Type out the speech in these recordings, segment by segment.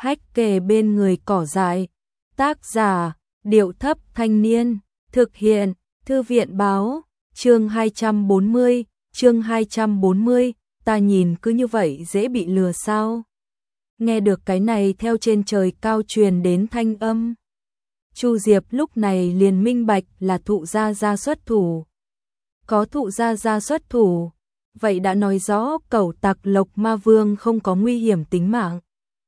hách kề bên người cỏ dại. Tác giả, Điệu Thấp Thanh Niên. Thực hiện, Thư viện Báo. Chương 240, ta nhìn cứ như vậy dễ bị lừa sao? Nghe được cái này theo trên trời cao truyền đến thanh âm. Chu Diệp lúc này liền minh bạch là Thụ Gia Gia xuất thủ. Có Thụ Gia Gia xuất thủ, vậy đã nói rõ cẩu tặc Lộc Ma Vương không có nguy hiểm tính mạng.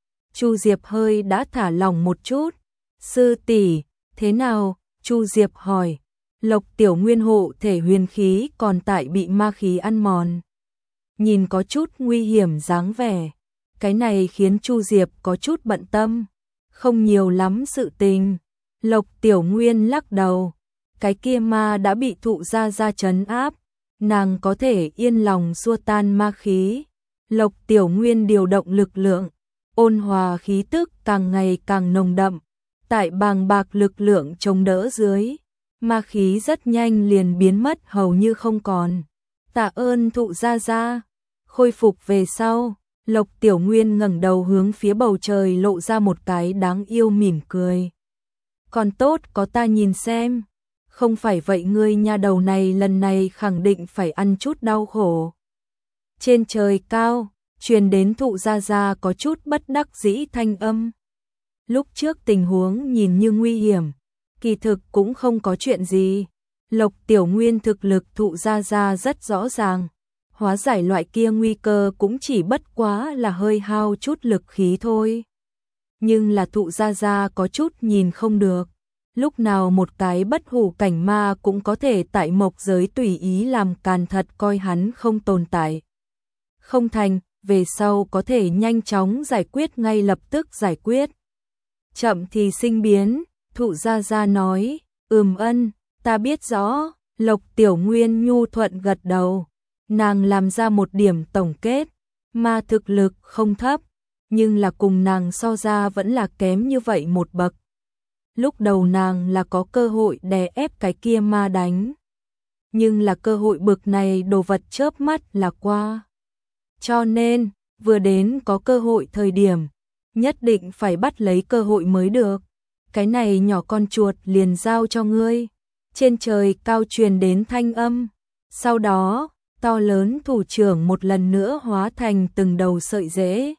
Chu Diệp hơi đã thả lỏng một chút. Sư tỷ, thế nào? Chu Diệp hỏi. Lộc Tiểu Nguyên hộ thể huyền khí còn tại bị ma khí ăn mòn. Nhìn có chút nguy hiểm dáng vẻ. Cái này khiến Chu Diệp có chút bận tâm. Không nhiều lắm sự tình. Lộc Tiểu Nguyên lắc đầu. Cái kia ma đã bị Thụ Gia Gia trấn áp. Nàng có thể yên lòng xua tan ma khí. Lộc Tiểu Nguyên điều động lực lượng. Ôn hòa khí tức càng ngày càng nồng đậm. Tại bàng bạc lực lượng chống đỡ dưới. Ma khí rất nhanh liền biến mất hầu như không còn. Tạ ơn Thụ Gia Gia. Khôi phục về sau, Lộc Tiểu Nguyên ngẩng đầu hướng phía bầu trời lộ ra một cái đáng yêu mỉm cười. Còn tốt có ta nhìn xem. Không phải vậy ngươi nha đầu này lần này khẳng định phải ăn chút đau khổ. Trên trời cao, truyền đến Thụ Gia Gia có chút bất đắc dĩ thanh âm. Lúc trước tình huống nhìn như nguy hiểm, kỳ thực cũng không có chuyện gì. Lộc Tiểu Nguyên thực lực Thụ Gia Gia rất rõ ràng. Hóa giải loại kia nguy cơ cũng chỉ bất quá là hơi hao chút lực khí thôi. Nhưng là Thụ Gia Gia có chút nhìn không được. Lúc nào một cái bất hủ cảnh ma cũng có thể tại mộc giới tùy ý làm càn thật coi hắn không tồn tại. Không thành, về sau có thể nhanh chóng giải quyết ngay lập tức giải quyết. Chậm thì sinh biến, Thụ Gia Gia nói, ân, ta biết rõ. Lộc Tiểu Nguyên nhu thuận gật đầu. Nàng làm ra một điểm tổng kết, ma thực lực không thấp, nhưng là cùng nàng so ra vẫn là kém như vậy một bậc. Lúc đầu nàng là có cơ hội đè ép cái kia ma đánh, nhưng là cơ hội bực này đồ vật chớp mắt là qua. Cho nên, vừa đến có cơ hội thời điểm, nhất định phải bắt lấy cơ hội mới được. Cái này nhỏ con chuột liền giao cho ngươi. Trên trời cao truyền đến thanh âm. Sau đó, to lớn thủ trưởng một lần nữa hóa thành từng đầu sợi rễ.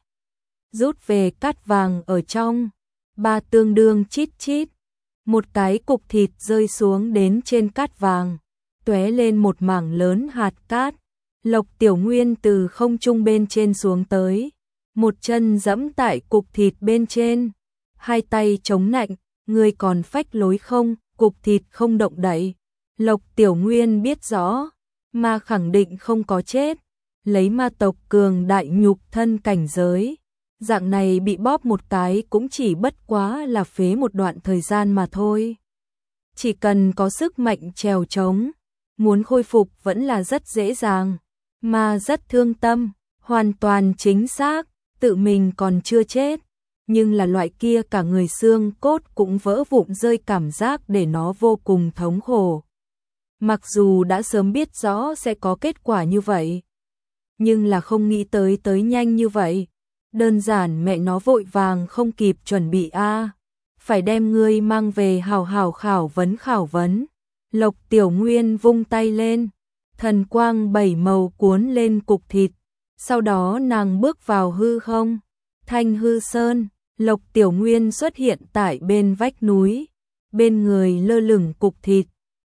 Rút về cát vàng ở trong. Ba tương đương chít chít. Một cái cục thịt rơi xuống đến trên cát vàng. Tóe lên một mảng lớn hạt cát. Lộc Tiểu Nguyên từ không trung bên trên xuống tới. Một chân giẫm tại cục thịt bên trên. Hai tay chống nạnh. Người còn phách lối không? Cục thịt không động đậy. Lộc Tiểu Nguyên biết rõ. Ma khẳng định không có chết. Lấy ma tộc cường đại nhục thân cảnh giới. Dạng này bị bóp một cái cũng chỉ bất quá là phế một đoạn thời gian mà thôi. Chỉ cần có sức mạnh trèo trống, muốn khôi phục vẫn là rất dễ dàng. Ma rất thương tâm, hoàn toàn chính xác, tự mình còn chưa chết. Nhưng là loại kia cả người xương cốt cũng vỡ vụn rơi cảm giác để nó vô cùng thống khổ. Mặc dù đã sớm biết rõ sẽ có kết quả như vậy, nhưng là không nghĩ tới nhanh như vậy. Đơn giản mẹ nó vội vàng không kịp chuẩn bị phải đem ngươi mang về hào hào khảo vấn. Lộc Tiểu Nguyên vung tay lên, thần quang bảy màu cuốn lên cục thịt, sau đó nàng bước vào hư không. Thanh hư sơn, Lộc Tiểu Nguyên xuất hiện tại bên vách núi, bên người lơ lửng cục thịt.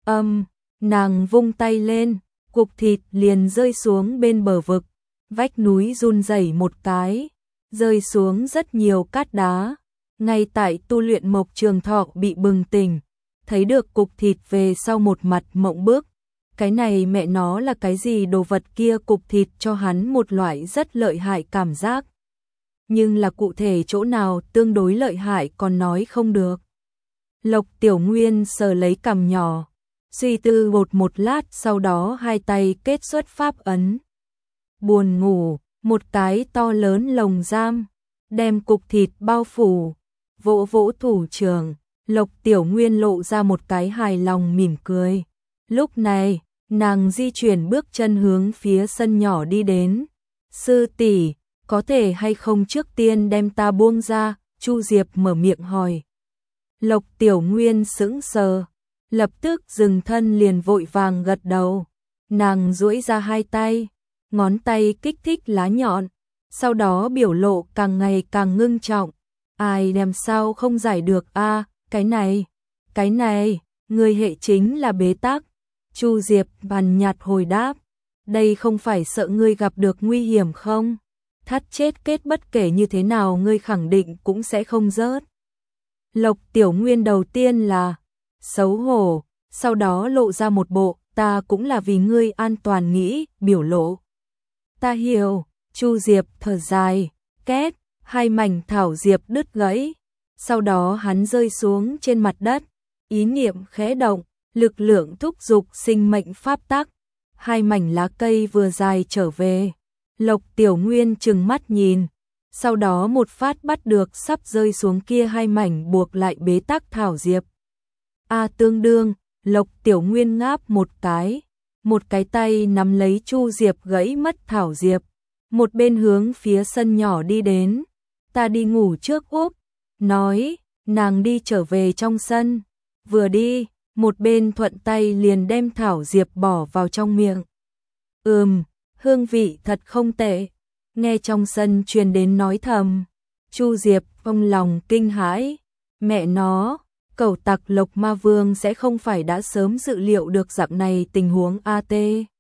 Nàng vung tay lên, cục thịt liền rơi xuống bên bờ vực. Vách núi run rẩy một cái, rơi xuống rất nhiều cát đá. Ngay tại tu luyện Mộc Trường Thọ bị bừng tỉnh, thấy được cục thịt về sau một mặt mộng bức. Cái này mẹ nó là cái gì đồ vật kia? Cục thịt cho hắn một loại rất lợi hại cảm giác. Nhưng là cụ thể chỗ nào tương đối lợi hại còn nói không được. Lộc Tiểu Nguyên sờ lấy cằm nhỏ, suy tư một lát, sau đó hai tay kết xuất pháp ấn. Buồn ngủ, một cái to lớn lồng giam, đem cục thịt bao phủ, vỗ vỗ thủ trưởng. Lộc Tiểu Nguyên lộ ra một cái hài lòng mỉm cười. Lúc này, nàng di chuyển bước chân hướng phía sân nhỏ đi đến. Sư tỷ, có thể hay không trước tiên đem ta buông ra? Chu Diệp mở miệng hỏi. Lộc Tiểu Nguyên sững sờ, lập tức dừng thân liền vội vàng gật đầu. Nàng duỗi ra hai tay, ngón tay kích thích lá nhọn, sau đó biểu lộ càng ngày càng ngưng trọng. Ai làm sao không giải được a, cái này, người hệ chính là bế tắc. Chu Diệp nhàn nhạt hồi đáp, đây không phải sợ ngươi gặp được nguy hiểm không? Thắt chết kết bất kể như thế nào ngươi khẳng định cũng sẽ không rớt. Lộc Tiểu Nguyên đầu tiên là xấu hổ, sau đó lộ ra một bộ ta cũng là vì ngươi an toàn nghĩ biểu lộ. Ta hiểu. Chu Diệp thở dài, két, hai mảnh thảo diệp đứt gãy, sau đó hắn rơi xuống trên mặt đất, ý niệm khẽ động, lực lượng thúc giục sinh mệnh pháp tắc, hai mảnh lá cây vừa dài trở về. Lộc Tiểu Nguyên trừng mắt nhìn, sau đó một phát bắt được sắp rơi xuống kia hai mảnh buộc lại bế tắc thảo diệp. Tương đương, Lộc Tiểu Nguyên ngáp một cái tay nắm lấy Chu Diệp gãy mất thảo diệp, một bên hướng phía sân nhỏ đi đến. Ta đi ngủ trước úp, nói, nàng đi trở về trong sân, vừa đi, một bên thuận tay liền đem thảo diệp bỏ vào trong miệng. Hương vị thật không tệ. Nghe trong sân truyền đến nói thầm, Chu Diệp trong lòng kinh hãi, mẹ nó, cẩu tặc Lộc Ma Vương sẽ không phải đã sớm dự liệu được dạng này tình huống AT.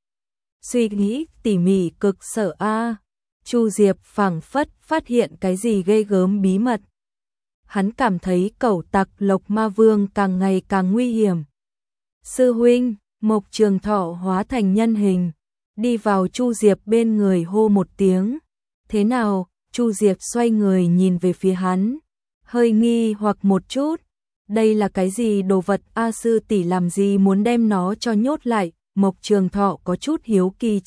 Suy nghĩ tỉ mỉ cực sợ a. Chu Diệp phảng phất phát hiện cái gì ghê gớm bí mật. Hắn cảm thấy cẩu tặc Lộc Ma Vương càng ngày càng nguy hiểm. Sư huynh, Mộc Trường Thọ hóa thành nhân hình, đi vào Chu Diệp bên người hô một tiếng. Thế nào? Chu Diệp xoay người nhìn về phía hắn, hơi nghi hoặc một chút. Đây là cái gì đồ vật a, sư tỷ làm gì muốn đem nó cho nhốt lại? Mộc Trường Thọ có chút hiếu kỳ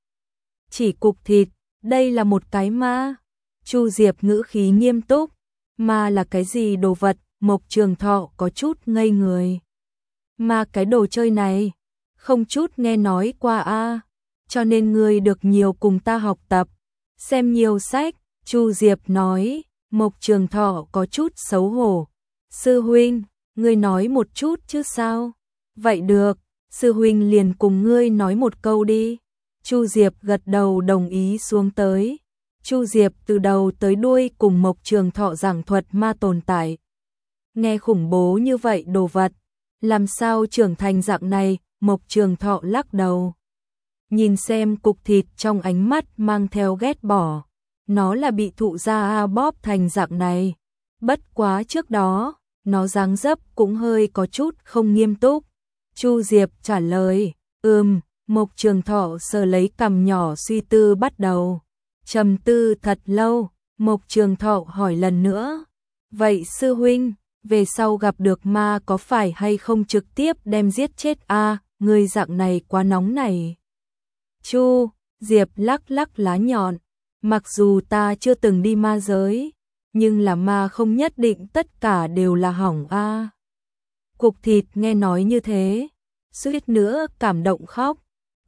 chỉ cục thịt, đây là một cái ma. Chu Diệp ngữ khí nghiêm túc, ma là cái gì đồ vật? Mộc Trường Thọ có chút ngây người. Ma cái đồ chơi này, không chút nghe nói qua a, cho nên ngươi được nhiều cùng ta học tập, xem nhiều sách. Chu Diệp nói. Mộc Trường Thọ có chút xấu hổ. Sư huynh, ngươi nói một chút chứ sao? Vậy được, sư huynh liền cùng ngươi nói một câu đi. Chu Diệp gật đầu đồng ý xuống tới. Chu Diệp từ đầu tới đuôi cùng Mộc Trường Thọ giảng thuật ma tồn tại. Nghe khủng bố như vậy đồ vật, làm sao trưởng thành dạng này? Mộc Trường Thọ lắc đầu. Nhìn xem cục thịt trong ánh mắt mang theo ghét bỏ. Nó là bị thụ gia bóp thành dạng này. Bất quá trước đó, nó dáng dấp cũng hơi có chút không nghiêm túc. Chu Diệp trả lời, Mộc Trường Thọ sờ lấy cằm nhỏ suy tư bắt đầu. Trầm tư thật lâu, Mộc Trường Thọ hỏi lần nữa. Vậy sư huynh, về sau gặp được ma có phải hay không trực tiếp đem giết chết a? Người dạng này quá nóng này. Chu Diệp lắc lắc lá nhọn. Mặc dù ta chưa từng đi ma giới, nhưng là ma không nhất định tất cả đều là hỏng a. Cục thịt nghe nói như thế, suýt nữa cảm động khóc.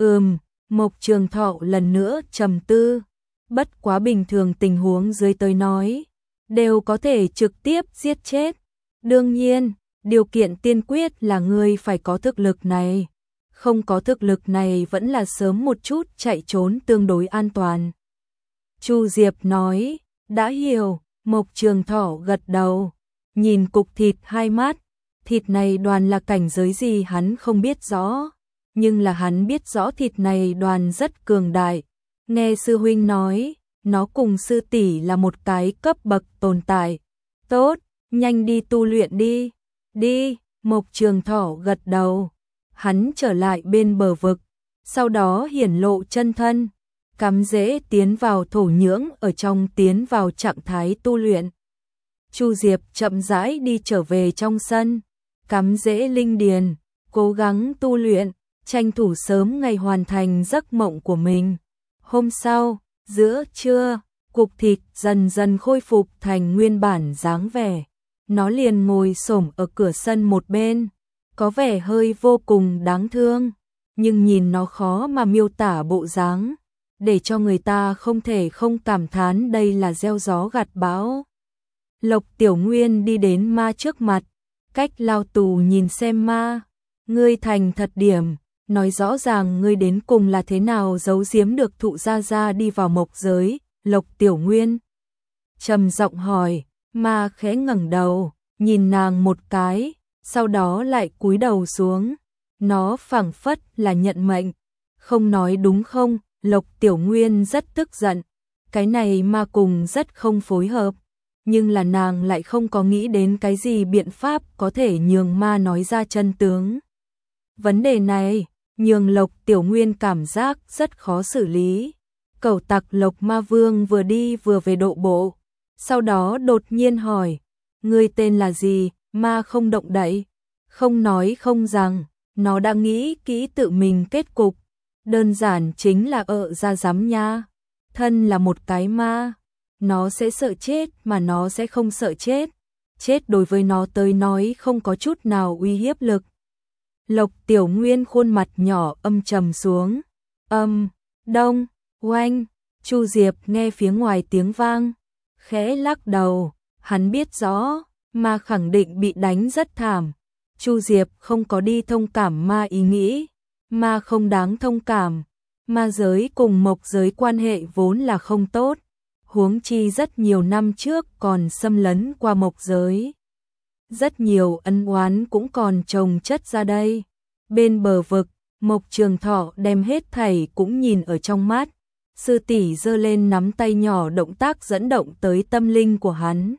Mộc Trường Thọ lần nữa trầm tư. Bất quá bình thường tình huống dưới tới nói, đều có thể trực tiếp giết chết. Đương nhiên, điều kiện tiên quyết là ngươi phải có thực lực này. Không có thực lực này vẫn là sớm một chút chạy trốn tương đối an toàn. Chu Diệp nói, đã hiểu. Mộc Trường Thọ gật đầu, nhìn cục thịt hai mắt. Thịt này đoàn là cảnh giới gì hắn không biết rõ, nhưng là hắn biết rõ thịt này đoàn rất cường đại. Nghe sư huynh nói, nó cùng sư tỷ là một cái cấp bậc tồn tại. Tốt, nhanh đi tu luyện đi. Đi, Mộc Trường Thọ gật đầu. Hắn trở lại bên bờ vực, sau đó hiển lộ chân thân, cắm rễ tiến vào thổ nhưỡng ở trong, tiến vào trạng thái tu luyện. Chu Diệp chậm rãi đi trở về trong sân, cắm rễ linh điền, cố gắng tu luyện, tranh thủ sớm ngày hoàn thành giấc mộng của mình. Hôm sau, giữa trưa, cục thịt dần dần khôi phục thành nguyên bản dáng vẻ. Nó liền ngồi xổm ở cửa sân một bên, có vẻ hơi vô cùng đáng thương, nhưng nhìn nó khó mà miêu tả bộ dáng, để cho người ta không thể không cảm thán đây là gieo gió gặt bão. Lộc Tiểu Nguyên đi đến ma trước mặt, cách lao tù nhìn xem ma, ngươi thành thật điểm, nói rõ ràng ngươi đến cùng là thế nào giấu giếm được thụ gia gia đi vào mộc giới. Lộc Tiểu Nguyên trầm giọng hỏi, ma khẽ ngẩng đầu, nhìn nàng một cái, sau đó lại cúi đầu xuống, nó phảng phất là nhận mệnh, không nói đúng không? Lộc Tiểu Nguyên rất tức giận, cái này ma cùng rất không phối hợp, nhưng là nàng lại không có nghĩ đến cái gì biện pháp có thể nhường ma nói ra chân tướng. Vấn đề này, nhường Lộc Tiểu Nguyên cảm giác rất khó xử lý. Cẩu tặc Lộc Ma Vương vừa đi vừa về độ bộ, sau đó đột nhiên hỏi, ngươi tên là gì? Ma không động đậy, không nói không rằng, nó đã nghĩ kỹ tự mình kết cục, đơn giản chính là ra giám nha. Thân là một cái ma, nó sẽ sợ chết mà nó sẽ không sợ chết, chết đối với nó tới nói không có chút nào uy hiếp lực. Lộc Tiểu Nguyên khuôn mặt nhỏ âm trầm xuống, đông, oanh. Chu Diệp nghe phía ngoài tiếng vang, khẽ lắc đầu, hắn biết rõ, ma khẳng định bị đánh rất thảm. Chu Diệp không có đi thông cảm ma ý nghĩ, ma không đáng thông cảm, ma giới cùng mộc giới quan hệ vốn là không tốt, huống chi rất nhiều năm trước còn xâm lấn qua mộc giới. Rất nhiều ân oán cũng còn chồng chất ra đây. Bên bờ vực, Mộc Trường Thọ đem hết thảy cũng nhìn ở trong mắt. Sư tỷ giơ lên nắm tay nhỏ, động tác dẫn động tới tâm linh của hắn.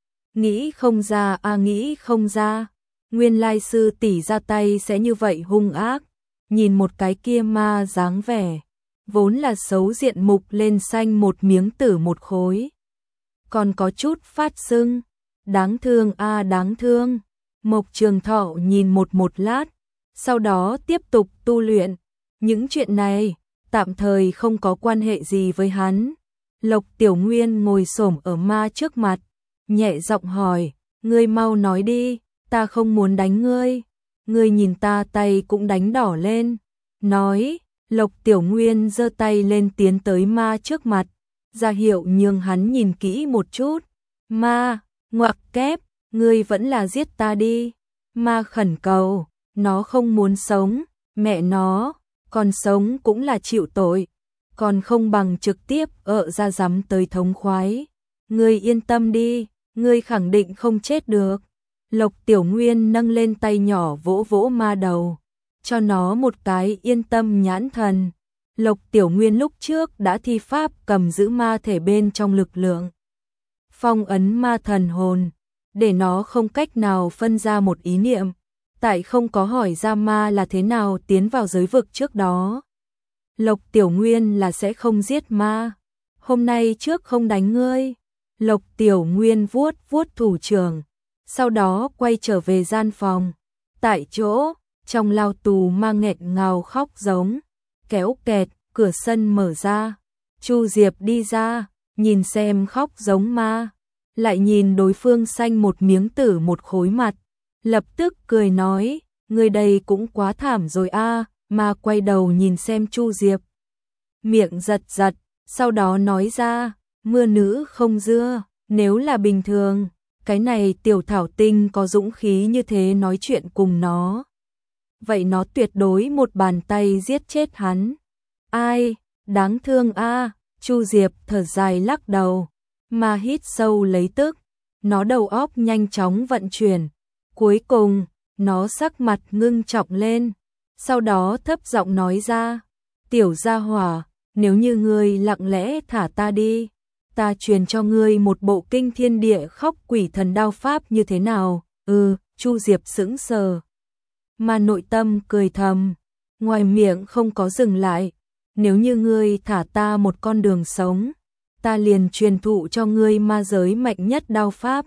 Nghĩ không ra nghĩ không ra. Nguyên lai sư tỷ ra tay sẽ như vậy hung ác. Nhìn một cái kia ma dáng vẻ, vốn là xấu diện mục lên xanh một miếng tử một khối. Còn có chút phát sưng. Đáng thương đáng thương. Mộc Trường Thọ nhìn một lát, sau đó tiếp tục tu luyện. Những chuyện này tạm thời không có quan hệ gì với hắn. Lộc Tiểu Nguyên ngồi xổm ở ma trước mặt, nhẹ giọng hỏi, ngươi mau nói đi, ta không muốn đánh ngươi. Ngươi nhìn ta tay cũng đánh đỏ lên. Nói, Lộc Tiểu Nguyên giơ tay lên tiến tới ma trước mặt, ra hiệu nhường hắn nhìn kỹ một chút. Ma, ngoặc kép, ngươi vẫn là giết ta đi. Ma khẩn cầu, nó không muốn sống, mẹ nó, còn sống cũng là chịu tội, còn không bằng trực tiếp ra giám tới thống khoái. Ngươi yên tâm đi, ngươi khẳng định không chết được. Lộc Tiểu Nguyên nâng lên tay nhỏ vỗ vỗ ma đầu, cho nó một cái yên tâm nhãn thần. Lộc Tiểu Nguyên lúc trước đã thi pháp cầm giữ ma thể bên trong lực lượng, phong ấn ma thần hồn, để nó không cách nào phân ra một ý niệm. Tại không có hỏi ra ma là thế nào tiến vào giới vực trước đó, Lộc Tiểu Nguyên là sẽ không giết ma. Hôm nay trước không đánh ngươi. Lộc Tiểu Nguyên vuốt thủ trưởng, sau đó quay trở về gian phòng. Tại chỗ, trong lao tù ma nghẹn ngào khóc giống, kéo kẹt, cửa sân mở ra. Chu Diệp đi ra, nhìn xem khóc giống ma, lại nhìn đối phương xanh một miếng tử một khối mặt, lập tức cười nói, người đây cũng quá thảm rồi ma quay đầu nhìn xem Chu Diệp, miệng giật, sau đó nói ra, mưa nữ không dưa, nếu là bình thường, cái này tiểu thảo tinh có dũng khí như thế nói chuyện cùng nó, vậy nó tuyệt đối một bàn tay giết chết hắn. Ai, đáng thương Chu Diệp thở dài lắc đầu, mà hít sâu lấy tức, nó đầu óc nhanh chóng vận chuyển. Cuối cùng, nó sắc mặt ngưng trọng lên, sau đó thấp giọng nói ra, tiểu gia hỏa, nếu như ngươi lặng lẽ thả ta đi, ta truyền cho ngươi một bộ kinh thiên địa khóc quỷ thần đao pháp như thế nào? Chu Diệp sững sờ, mà nội tâm cười thầm, ngoài miệng không có dừng lại, nếu như ngươi thả ta một con đường sống, ta liền truyền thụ cho ngươi ma giới mạnh nhất đao pháp,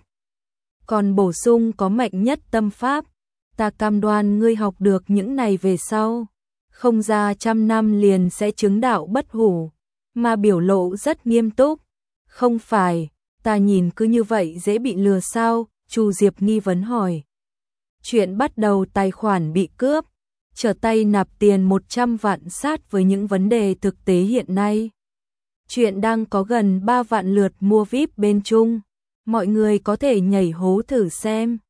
còn bổ sung có mạnh nhất tâm pháp, ta cam đoan ngươi học được những này về sau, không ra 100 năm liền sẽ chứng đạo bất hủ. Mà biểu lộ rất nghiêm túc, không phải, ta nhìn cứ như vậy dễ bị lừa sao? Chu Diệp nghi vấn hỏi. Chuyện bắt đầu tài khoản bị cướp, trở tay nạp tiền 100 vạn sát với những vấn đề thực tế hiện nay. Chuyện đang có gần 3 vạn lượt mua VIP bên Trung. Mọi người có thể nhảy hố thử xem.